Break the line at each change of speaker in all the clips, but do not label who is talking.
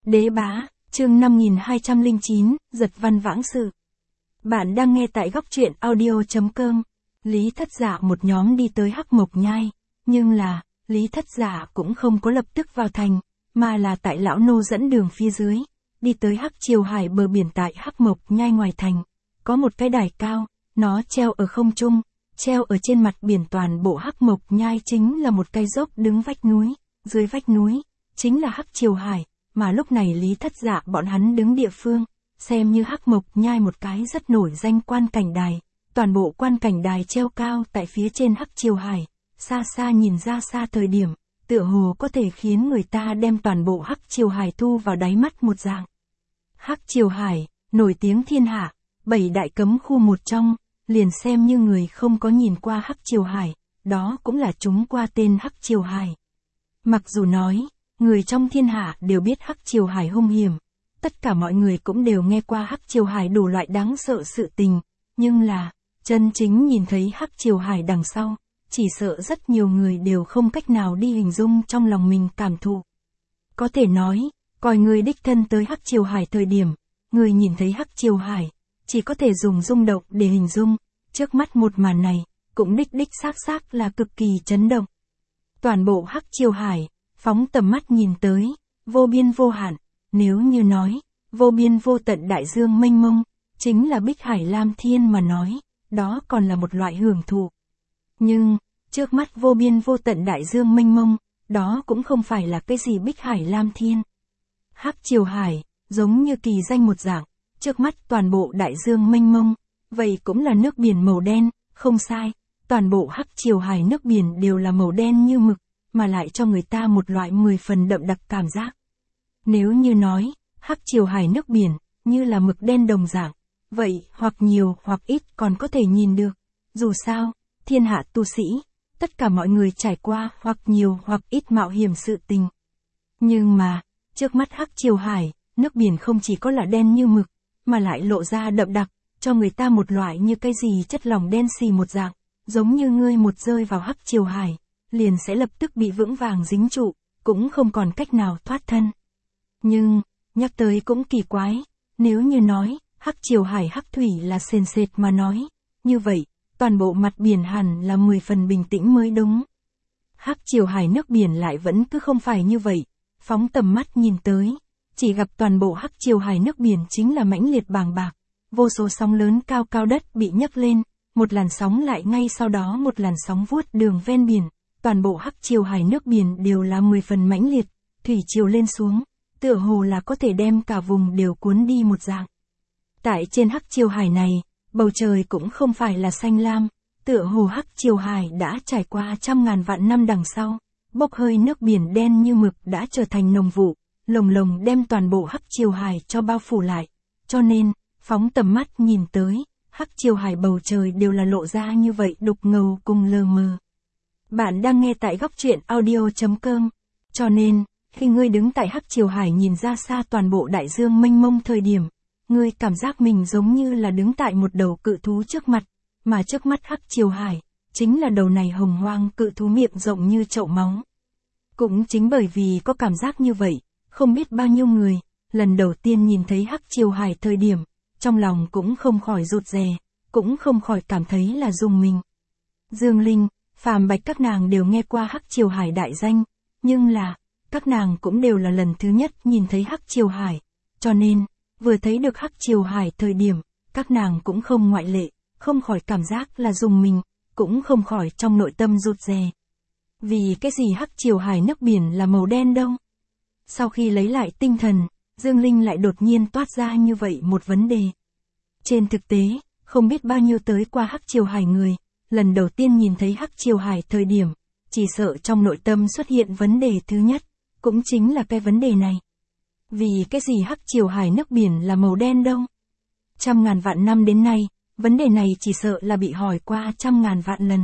Đế bá, chương 5209, giật văn vãng sự. Bạn đang nghe tại góc truyện audio.com. Lý Thất Dạ một nhóm đi tới Hắc Mộc Nhai, nhưng là, Lý Thất Dạ cũng không có lập tức vào thành, mà là tại lão nô dẫn đường phía dưới, đi tới Hắc Triều Hải bờ biển tại Hắc Mộc Nhai ngoài thành. Có một cái đài cao, nó treo ở không trung, treo ở trên mặt biển. Toàn bộ Hắc Mộc Nhai chính là một cây dốc đứng vách núi, dưới vách núi, chính là Hắc Triều Hải. Mà lúc này Lý Thất Dạ bọn hắn đứng địa phương, xem như Hắc Mộc Nhai một cái rất nổi danh quan cảnh đài. Toàn bộ quan cảnh đài treo cao tại phía trên Hắc Triều Hải, xa xa nhìn ra xa thời điểm, tựa hồ có thể khiến người ta đem toàn bộ Hắc Triều Hải thu vào đáy mắt một dạng. Hắc Triều Hải, nổi tiếng thiên hạ, 7 đại cấm khu một trong, liền xem như người không có nhìn qua Hắc Triều Hải, đó cũng là chúng qua tên Hắc Triều Hải. Mặc dù nói, người trong thiên hạ đều biết Hắc Triều Hải hung hiểm, tất cả mọi người cũng đều nghe qua Hắc Triều Hải đủ loại đáng sợ sự tình, nhưng là, chân chính nhìn thấy Hắc Triều Hải đằng sau, chỉ sợ rất nhiều người đều không cách nào đi hình dung trong lòng mình cảm thụ. Có thể nói, coi người đích thân tới Hắc Triều Hải thời điểm, người nhìn thấy Hắc Triều Hải, chỉ có thể dùng rung động để hình dung, trước mắt một màn này, cũng đích xác là cực kỳ chấn động. Toàn bộ Hắc Triều Hải, phóng tầm mắt nhìn tới, vô biên vô hạn, nếu như nói, vô biên vô tận đại dương mênh mông, chính là Bích Hải Lam Thiên mà nói, đó còn là một loại hưởng thụ. Nhưng, trước mắt vô biên vô tận đại dương mênh mông, đó cũng không phải là cái gì Bích Hải Lam Thiên. Hắc Triều Hải, giống như kỳ danh một dạng, trước mắt toàn bộ đại dương mênh mông, vậy cũng là nước biển màu đen, không sai, toàn bộ Hắc Triều Hải nước biển đều là màu đen như mực, mà lại cho người ta một loại 10 phần đậm đặc cảm giác. Nếu như nói, Hắc Triều Hải nước biển, như là mực đen đồng dạng, vậy, hoặc nhiều hoặc ít còn có thể nhìn được. Dù sao, thiên hạ tu sĩ, tất cả mọi người trải qua hoặc nhiều hoặc ít mạo hiểm sự tình. Nhưng mà, trước mắt Hắc Triều Hải, nước biển không chỉ có là đen như mực, mà lại lộ ra đậm đặc, cho người ta một loại như cái gì chất lỏng đen xì một dạng, giống như ngươi một rơi vào Hắc Triều Hải, liền sẽ lập tức bị vững vàng dính trụ, cũng không còn cách nào thoát thân. Nhưng, nhắc tới cũng kỳ quái, nếu như nói, Hắc Triều Hải hắc thủy là sền sệt mà nói, như vậy, toàn bộ mặt biển hẳn là 10 phần bình tĩnh mới đúng. Hắc Triều Hải nước biển lại vẫn cứ không phải như vậy, phóng tầm mắt nhìn tới, chỉ gặp toàn bộ Hắc Triều Hải nước biển chính là mãnh liệt bàng bạc, vô số sóng lớn cao cao đất bị nhấc lên, một làn sóng lại ngay sau đó một làn sóng vuốt đường ven biển. Toàn bộ Hắc Triều Hải nước biển đều là 10 phần mãnh liệt, thủy triều lên xuống, tựa hồ là có thể đem cả vùng đều cuốn đi một dạng. Tại trên Hắc Triều Hải này, bầu trời cũng không phải là xanh lam, tựa hồ Hắc Triều Hải đã trải qua trăm ngàn vạn năm đằng sau, bốc hơi nước biển đen như mực đã trở thành nồng vụ, lồng lồng đem toàn bộ Hắc Triều Hải cho bao phủ lại. Cho nên, phóng tầm mắt nhìn tới, Hắc Triều Hải bầu trời đều là lộ ra như vậy đục ngầu cùng lờ mờ. Bạn đang nghe tại góc truyện audio.com. Cho nên, khi ngươi đứng tại Hắc Triều Hải nhìn ra xa toàn bộ đại dương mênh mông thời điểm, ngươi cảm giác mình giống như là đứng tại một đầu cự thú trước mặt, mà trước mắt Hắc Triều Hải, chính là đầu này hồng hoang cự thú miệng rộng như chậu máu. Cũng chính bởi vì có cảm giác như vậy, không biết bao nhiêu người, lần đầu tiên nhìn thấy Hắc Triều Hải thời điểm, trong lòng cũng không khỏi rụt rè, cũng không khỏi cảm thấy là rùng mình. Dương Linh, Phàm Bạch các nàng đều nghe qua Hắc Triều Hải đại danh, nhưng là, các nàng cũng đều là lần thứ nhất nhìn thấy Hắc Triều Hải, cho nên, vừa thấy được Hắc Triều Hải thời điểm, các nàng cũng không ngoại lệ, không khỏi cảm giác là rùng mình, cũng không khỏi trong nội tâm rụt rè. Vì cái gì Hắc Triều Hải nước biển là màu đen đâu? Sau khi lấy lại tinh thần, Dương Linh lại đột nhiên toát ra như vậy một vấn đề. Trên thực tế, không biết bao nhiêu tới qua Hắc Triều Hải người, lần đầu tiên nhìn thấy Hắc Triều Hải thời điểm, chỉ sợ trong nội tâm xuất hiện vấn đề thứ nhất, cũng chính là cái vấn đề này. Vì cái gì Hắc Triều Hải nước biển là màu đen đâu? Trăm ngàn vạn năm đến nay, vấn đề này chỉ sợ là bị hỏi qua trăm ngàn vạn lần.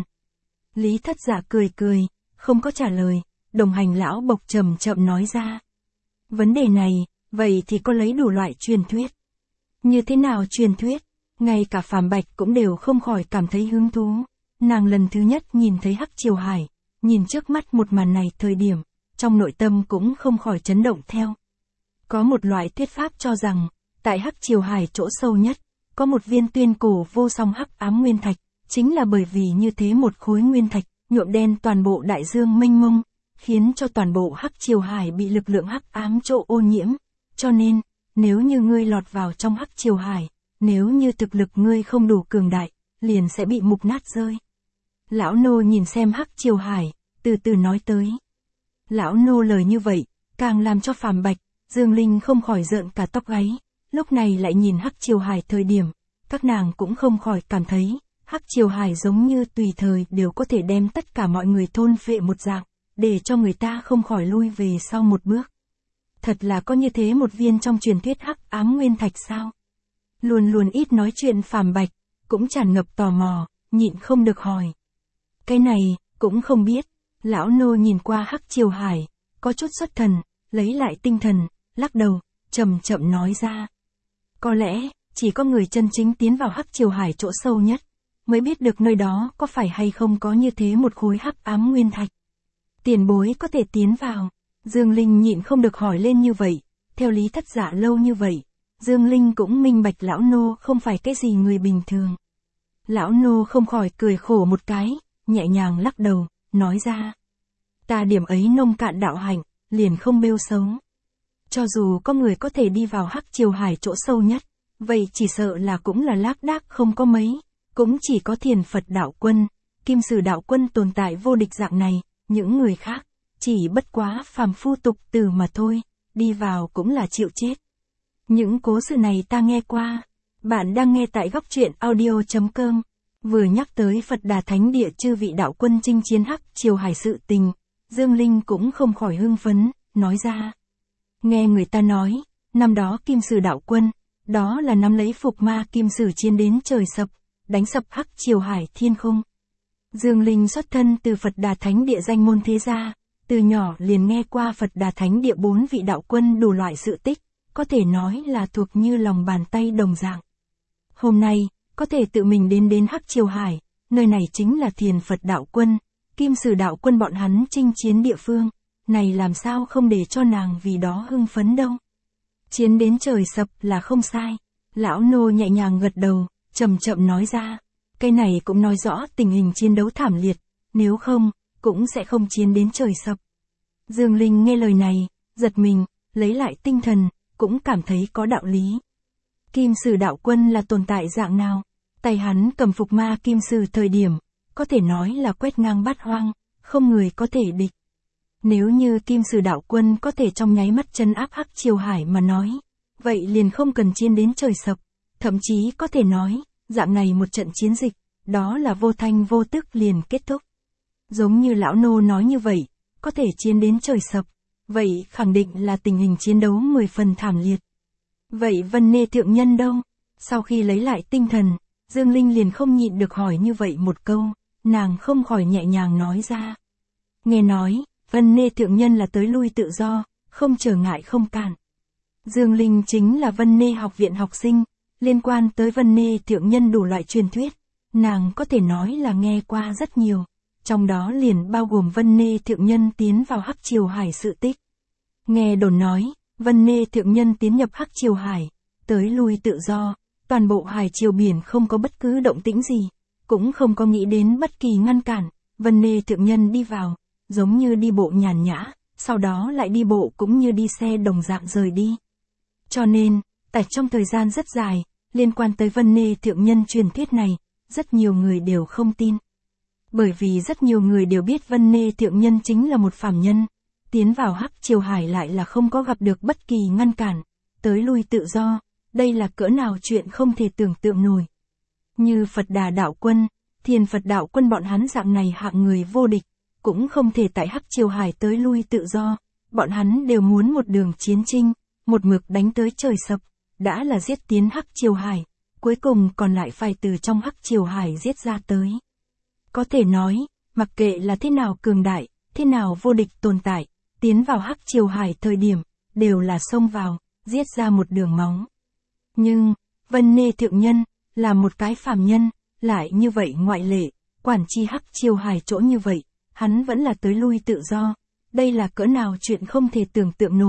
Lý Thất Dạ cười, không có trả lời, đồng hành lão bộc chậm nói ra. Vấn đề này, vậy thì có lấy đủ loại truyền thuyết. Như thế nào truyền thuyết? Ngay cả Phàm Bạch cũng đều không khỏi cảm thấy hứng thú. Nàng lần thứ nhất nhìn thấy Hắc Triều Hải, nhìn trước mắt một màn này thời điểm, trong nội tâm cũng không khỏi chấn động theo. Có một loại thuyết pháp cho rằng, tại Hắc Triều Hải chỗ sâu nhất, có một viên tuyên cổ vô song hắc ám nguyên thạch, chính là bởi vì như thế một khối nguyên thạch, nhuộm đen toàn bộ đại dương mênh mông, khiến cho toàn bộ Hắc Triều Hải bị lực lượng hắc ám chỗ ô nhiễm. Cho nên, nếu như ngươi lọt vào trong Hắc Triều Hải, nếu như thực lực ngươi không đủ cường đại, liền sẽ bị mục nát rơi. Lão nô nhìn xem Hắc Triều Hải, từ từ nói tới. Lão nô lời như vậy, càng làm cho Phàm Bạch, Dương Linh không khỏi rợn cả tóc gáy, lúc này lại nhìn Hắc Triều Hải thời điểm, các nàng cũng không khỏi cảm thấy, Hắc Triều Hải giống như tùy thời đều có thể đem tất cả mọi người thôn phệ một dạng, để cho người ta không khỏi lui về sau một bước. Thật là có như thế một viên trong truyền thuyết hắc ám nguyên thạch sao? Luôn luôn ít nói chuyện Phàm Bạch, cũng tràn ngập tò mò, nhịn không được hỏi. Cái này, cũng không biết. Lão nô nhìn qua Hắc Triều Hải, có chút xuất thần, lấy lại tinh thần, lắc đầu, chậm chậm nói ra. Có lẽ, chỉ có người chân chính tiến vào Hắc Triều Hải chỗ sâu nhất, mới biết được nơi đó có phải hay không có như thế một khối hắc ám nguyên thạch. Tiền bối có thể tiến vào. Dương Linh nhịn không được hỏi lên như vậy, theo Lý Thất Dạ lâu như vậy, Dương Linh cũng minh bạch lão nô không phải cái gì người bình thường. Lão nô không khỏi cười khổ một cái, nhẹ nhàng lắc đầu, nói ra. Ta điểm ấy nông cạn đạo hạnh, liền không bêu xấu. Cho dù có người có thể đi vào Hắc Triều Hải chỗ sâu nhất, vậy chỉ sợ là cũng là lác đác không có mấy, cũng chỉ có Thiền Phật đạo quân, Kim Sử đạo quân tồn tại vô địch dạng này, những người khác, chỉ bất quá phàm phu tục tử mà thôi, đi vào cũng là chịu chết. Những cố sự này ta nghe qua, bạn đang nghe tại Góc Truyện Audio.com, vừa nhắc tới Phật Đà Thánh Địa chư vị đạo quân chinh chiến Hắc Triều Hải sự tình, Dương Linh cũng không khỏi hưng phấn, nói ra. Nghe người ta nói, năm đó Kim Sử đạo quân, đó là nắm lấy phục ma Kim Sử chiến đến trời sập, đánh sập Hắc Triều Hải thiên không. Dương Linh xuất thân từ Phật Đà Thánh Địa danh môn thế gia, từ nhỏ liền nghe qua Phật Đà Thánh Địa 4 vị đạo quân đủ loại sự tích, có thể nói là thuộc như lòng bàn tay đồng dạng. Hôm nay, có thể tự mình đến Hắc Triều Hải, nơi này chính là Thiền Phật đạo quân, Kim Sử đạo quân bọn hắn chinh chiến địa phương, này làm sao không để cho nàng vì đó hưng phấn đâu. Chiến đến trời sập là không sai, lão nô nhẹ nhàng gật đầu, chậm chậm nói ra, cái này cũng nói rõ tình hình chiến đấu thảm liệt, nếu không, cũng sẽ không chiến đến trời sập. Dương Linh nghe lời này, giật mình, lấy lại tinh thần, cũng cảm thấy có đạo lý. Kim Sử đạo quân là tồn tại dạng nào? Tay hắn cầm phục ma Kim Sử thời điểm, có thể nói là quét ngang bát hoang, không người có thể địch. Nếu như Kim Sử đạo quân có thể trong nháy mắt trấn áp Hắc Triều Hải mà nói, vậy liền không cần chiến đến trời sập, thậm chí có thể nói, dạng này một trận chiến dịch, đó là vô thanh vô tức liền kết thúc. Giống như lão nô nói như vậy, có thể chiến đến trời sập, vậy khẳng định là tình hình chiến đấu 10 phần thảm liệt. Vậy Vân Nê thượng nhân đâu? Sau khi lấy lại tinh thần, Dương Linh liền không nhịn được hỏi như vậy một câu, nàng không khỏi nhẹ nhàng nói ra. Nghe nói, Vân Nê thượng nhân là tới lui tự do, không trở ngại không cản. Dương Linh chính là Vân Nê học viện học sinh, liên quan tới Vân Nê thượng nhân đủ loại truyền thuyết, nàng có thể nói là nghe qua rất nhiều, trong đó liền bao gồm Vân Nê thượng nhân tiến vào Hắc Triều Hải sự tích. Nghe đồn nói, Vân Nê thượng nhân tiến nhập Hắc Triều Hải, tới lui tự do, toàn bộ hải triều biển không có bất cứ động tĩnh gì, cũng không có nghĩ đến bất kỳ ngăn cản, Vân Nê thượng nhân đi vào, giống như đi bộ nhàn nhã, sau đó lại đi bộ cũng như đi xe đồng dạng rời đi. Cho nên, tại trong thời gian rất dài, liên quan tới Vân Nê thượng nhân truyền thuyết này, rất nhiều người đều không tin. Bởi vì rất nhiều người đều biết Vân Nê thượng nhân chính là một phàm nhân, tiến vào Hắc Triều Hải lại là không có gặp được bất kỳ ngăn cản, tới lui tự do, đây là cỡ nào chuyện không thể tưởng tượng nổi. Như Phật Đà đạo quân, Thiền Phật đạo quân bọn hắn dạng này hạng người vô địch, cũng không thể tại Hắc Triều Hải tới lui tự do, bọn hắn đều muốn một đường chiến chinh, một mực đánh tới trời sập, đã là giết tiến Hắc Triều Hải, cuối cùng còn lại phải từ trong Hắc Triều Hải giết ra tới. Có thể nói, mặc kệ là thế nào cường đại, thế nào vô địch tồn tại, tiến vào Hắc Triều Hải thời điểm, đều là xông vào, giết ra một đường máu. Nhưng, Vân Nê thượng nhân, là một cái phàm nhân, lại như vậy ngoại lệ, quản chi Hắc Triều Hải chỗ như vậy, hắn vẫn là tới lui tự do, đây là cỡ nào chuyện không thể tưởng tượng nổi,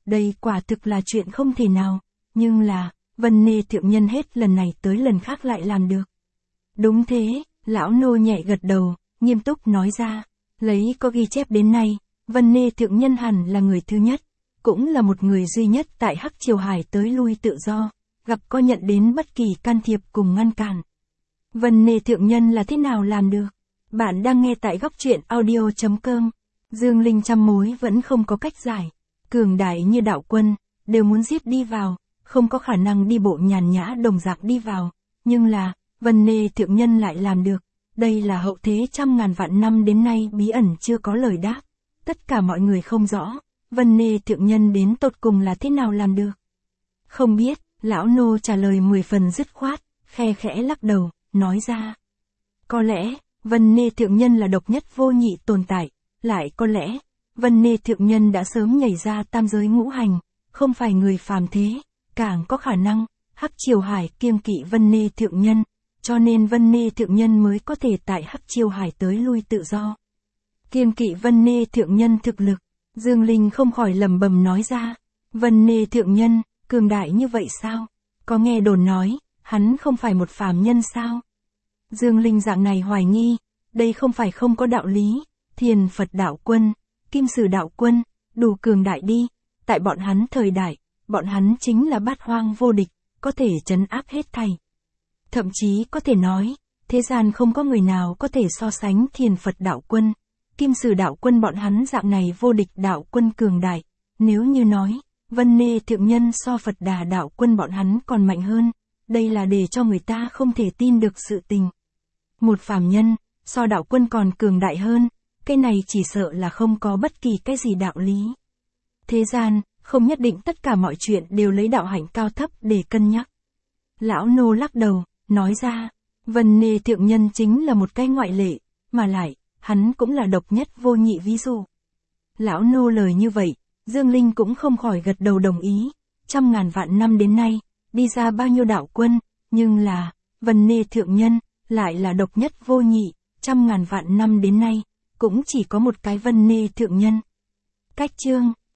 đây quả thực là chuyện không thể nào, nhưng là, Vân Nê thượng nhân hết lần này tới lần khác lại làm được. Đúng thế, lão nô nhẹ gật đầu, nghiêm túc nói ra, lấy có ghi chép đến nay, Vân Nê thượng nhân hẳn là người thứ nhất, cũng là một người duy nhất tại Hắc Triều Hải tới lui tự do, gặp có nhận đến bất kỳ can thiệp cùng ngăn cản. Vân Nê thượng nhân là thế nào làm được? Bạn đang nghe tại góc truyện audio.com. Dương Linh trăm mối vẫn không có cách giải. Cường đại như đạo quân, đều muốn giết đi vào, không có khả năng đi bộ nhàn nhã đồng dạng đi vào. Nhưng là, Vân Nê thượng nhân lại làm được. Đây là hậu thế trăm ngàn vạn năm đến nay bí ẩn chưa có lời đáp. Tất cả mọi người không rõ, Vân Nê thượng nhân đến tột cùng là thế nào làm được. Không biết, lão nô trả lời 10 phần dứt khoát, khe khẽ lắc đầu, nói ra. Có lẽ, Vân Nê thượng nhân là độc nhất vô nhị tồn tại, lại có lẽ, Vân Nê thượng nhân đã sớm nhảy ra tam giới ngũ hành, không phải người phàm thế, càng có khả năng, Hắc Triều Hải kiêng kỵ Vân Nê thượng nhân, cho nên Vân Nê thượng nhân mới có thể tại Hắc Triều Hải tới lui tự do. Kiêng kỵ Vân Nê thượng nhân thực lực, Dương Linh không khỏi lẩm bẩm nói ra, Vân Nê thượng nhân, cường đại như vậy sao? Có nghe đồn nói, hắn không phải một phàm nhân sao? Dương Linh dạng này hoài nghi, đây không phải không có đạo lý, Thiền Phật đạo quân, Kim Sử đạo quân, đủ cường đại đi, tại bọn hắn thời đại, bọn hắn chính là bát hoang vô địch, có thể trấn áp hết thảy. Thậm chí có thể nói, thế gian không có người nào có thể so sánh Thiền Phật đạo quân, Kim Sử đạo quân bọn hắn dạng này vô địch đạo quân cường đại, nếu như nói, Vân Nê thượng nhân so Phật Đà đạo quân bọn hắn còn mạnh hơn, đây là để cho người ta không thể tin được sự tình. Một phàm nhân, so đạo quân còn cường đại hơn, cái này chỉ sợ là không có bất kỳ cái gì đạo lý. Thế gian, không nhất định tất cả mọi chuyện đều lấy đạo hạnh cao thấp để cân nhắc. Lão nô lắc đầu, nói ra, Vân Nê thượng nhân chính là một cái ngoại lệ, mà lại, hắn cũng là độc nhất vô nhị ví dụ. Lão nô lời như vậy, Dương Linh cũng không khỏi gật đầu đồng ý, trăm ngàn vạn năm đến nay, đi ra bao nhiêu đạo quân, nhưng là, Vân Nê thượng nhân, lại là độc nhất vô nhị, trăm ngàn vạn năm đến nay, cũng chỉ có một cái Vân Nê thượng nhân. Cách chương